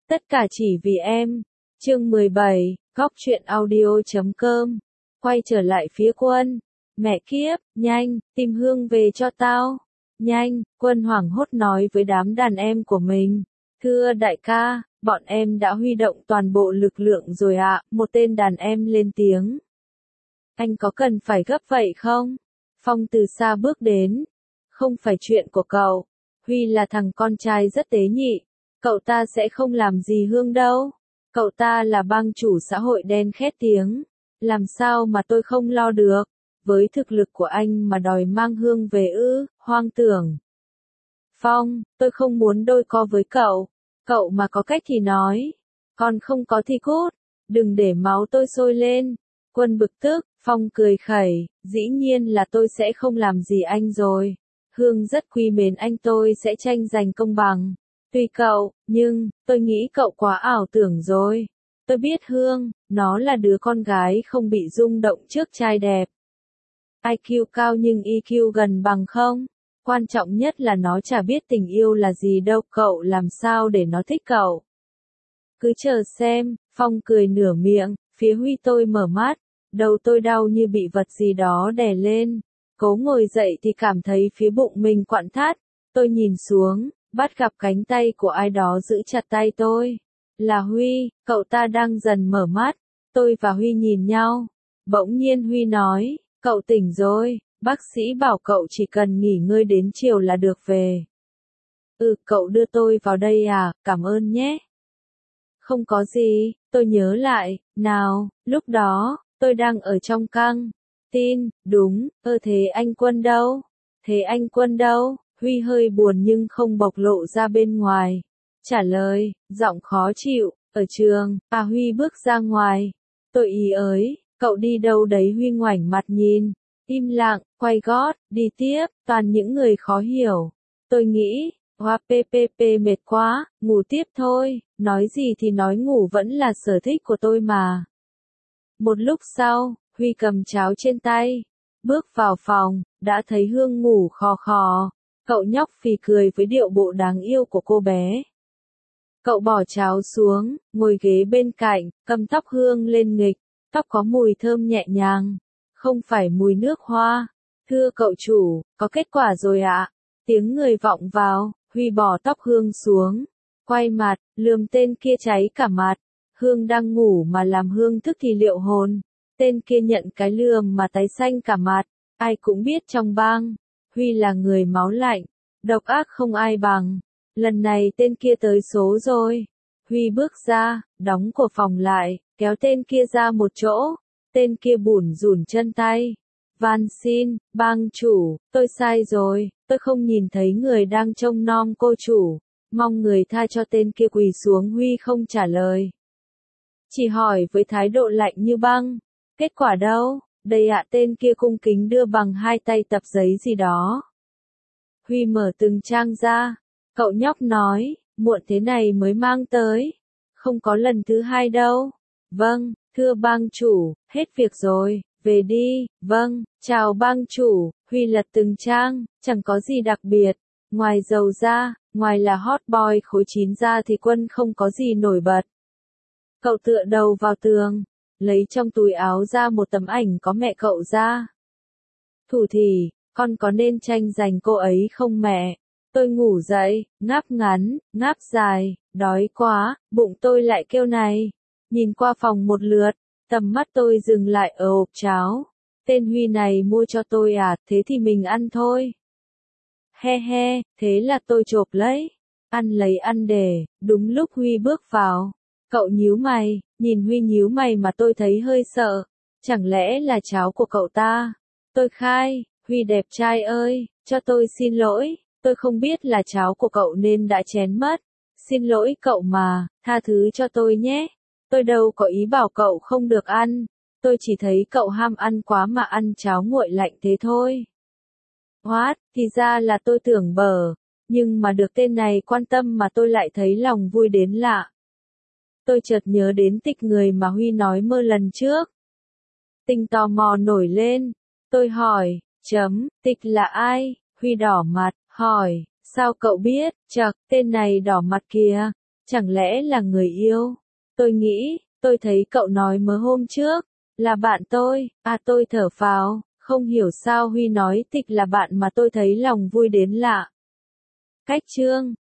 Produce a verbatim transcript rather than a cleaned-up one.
Tất cả chỉ vì em. Chương mười bảy, góc truyện audio chấm com. Quay trở lại phía Quân. Mẹ kiếp, nhanh, tìm Hương về cho tao. Nhanh, Quân hoảng hốt nói với đám đàn em của mình. Thưa đại ca, bọn em đã huy động toàn bộ lực lượng rồi ạ, một tên đàn em lên tiếng. Anh có cần phải gấp vậy không? Phong từ xa bước đến. Không phải chuyện của cậu. Huy là thằng con trai rất tế nhị. Cậu ta sẽ không làm gì Hương đâu. Cậu ta là bang chủ xã hội đen khét tiếng. Làm sao mà tôi không lo được. Với thực lực của anh mà đòi mang Hương về ư, hoang tưởng. Phong, tôi không muốn đôi co với cậu. Cậu mà có cách thì nói. Còn không có thì cút. Đừng để máu tôi sôi lên. Quân bực tức, Phong cười khẩy. Dĩ nhiên là tôi sẽ không làm gì anh rồi. Hương rất quý mến anh, tôi sẽ tranh giành công bằng. Tùy cậu, nhưng, tôi nghĩ cậu quá ảo tưởng rồi. Tôi biết Hương, nó là đứa con gái không bị rung động trước trai đẹp. i kiu cao nhưng e kiu gần bằng không? Quan trọng nhất là nó chả biết tình yêu là gì đâu, cậu làm sao để nó thích cậu? Cứ chờ xem, Phong cười nửa miệng, phía Huy tôi mở mắt, đầu tôi đau như bị vật gì đó đè lên. Cố ngồi dậy thì cảm thấy phía bụng mình quặn thắt, tôi nhìn xuống. Bắt gặp cánh tay của ai đó giữ chặt tay tôi. Là Huy, cậu ta đang dần mở mắt. Tôi và Huy nhìn nhau. Bỗng nhiên Huy nói, cậu tỉnh rồi, bác sĩ bảo cậu chỉ cần nghỉ ngơi đến chiều là được về. Ừ, cậu đưa tôi vào đây à, cảm ơn nhé. Không có gì, tôi nhớ lại, nào, lúc đó, tôi đang ở trong căng tin, đúng, ơ thế anh Quân đâu? Thế anh Quân đâu? Huy hơi buồn nhưng không bộc lộ ra bên ngoài. Trả lời, giọng khó chịu, ở trường, à Huy bước ra ngoài. Tôi ý ới, cậu đi đâu đấy? Huy ngoảnh mặt nhìn, im lặng, quay gót, đi tiếp, toàn những người khó hiểu. Tôi nghĩ, hoa ppp mệt quá, ngủ tiếp thôi, nói gì thì nói ngủ vẫn là sở thích của tôi mà. Một lúc sau, Huy cầm cháo trên tay, bước vào phòng, đã thấy Hương ngủ khò khò. Cậu nhóc phì cười với điệu bộ đáng yêu của cô bé. Cậu bỏ cháo xuống, ngồi ghế bên cạnh, cầm tóc Hương lên nghịch, tóc có mùi thơm nhẹ nhàng, không phải mùi nước hoa. Thưa cậu chủ, có kết quả rồi ạ. Tiếng người vọng vào, Huy bỏ tóc Hương xuống, quay mặt, lườm tên kia cháy cả mặt. Hương đang ngủ mà làm Hương thức thì liệu hồn. Tên kia nhận cái lườm mà tái xanh cả mặt. Ai cũng biết trong bang, Huy là người máu lạnh, độc ác không ai bằng. Lần này tên kia tới số rồi. Huy bước ra, đóng cửa phòng lại, kéo tên kia ra một chỗ. Tên kia bủn rủn chân tay. Van xin, bang chủ, tôi sai rồi, tôi không nhìn thấy người đang trông nom cô chủ. Mong người tha cho. Tên kia quỳ xuống. Huy không trả lời. Chỉ hỏi với thái độ lạnh như băng. Kết quả đâu? Đây ạ. Tên kia cung kính đưa bằng hai tay tập giấy gì đó. Huy mở từng trang ra. Cậu nhóc nói, muộn thế này mới mang tới. Không có lần thứ hai đâu. Vâng, thưa bang chủ, hết việc rồi, về đi. Vâng, chào bang chủ. Huy lật từng trang, chẳng có gì đặc biệt. Ngoài giàu ra, ngoài là hot boy khối chín ra thì Quân không có gì nổi bật. Cậu tựa đầu vào tường, lấy trong túi áo ra một tấm ảnh có mẹ cậu ra. Thủ thì, con có nên tranh giành cô ấy không mẹ? Tôi ngủ dậy, ngáp ngắn, ngáp dài, đói quá, bụng tôi lại kêu này. Nhìn qua phòng một lượt, tầm mắt tôi dừng lại ở hộp cháo. Tên Huy này mua cho tôi à, thế thì mình ăn thôi. He he, thế là tôi chộp lấy. Ăn lấy ăn để, đúng lúc Huy bước vào. Cậu nhíu mày, nhìn Huy nhíu mày mà tôi thấy hơi sợ. Chẳng lẽ là cháo của cậu ta? Tôi khai, Huy đẹp trai ơi, cho tôi xin lỗi, tôi không biết là cháo của cậu nên đã chén mất. Xin lỗi cậu mà, tha thứ cho tôi nhé. Tôi đâu có ý bảo cậu không được ăn. Tôi chỉ thấy cậu ham ăn quá mà ăn cháo nguội lạnh thế thôi. What, thì ra là tôi tưởng bở. Nhưng mà được tên này quan tâm mà tôi lại thấy lòng vui đến lạ. Tôi chợt nhớ đến Tịch, người mà Huy nói mơ lần trước. Tình tò mò nổi lên. Tôi hỏi, chấm, Tịch là ai? Huy đỏ mặt, hỏi, sao cậu biết? Chậc, tên này đỏ mặt kìa. Chẳng lẽ là người yêu? Tôi nghĩ, tôi thấy cậu nói mới hôm trước, là bạn tôi, à tôi thở phào, không hiểu sao Huy nói Tịch là bạn mà tôi thấy lòng vui đến lạ. Cách chương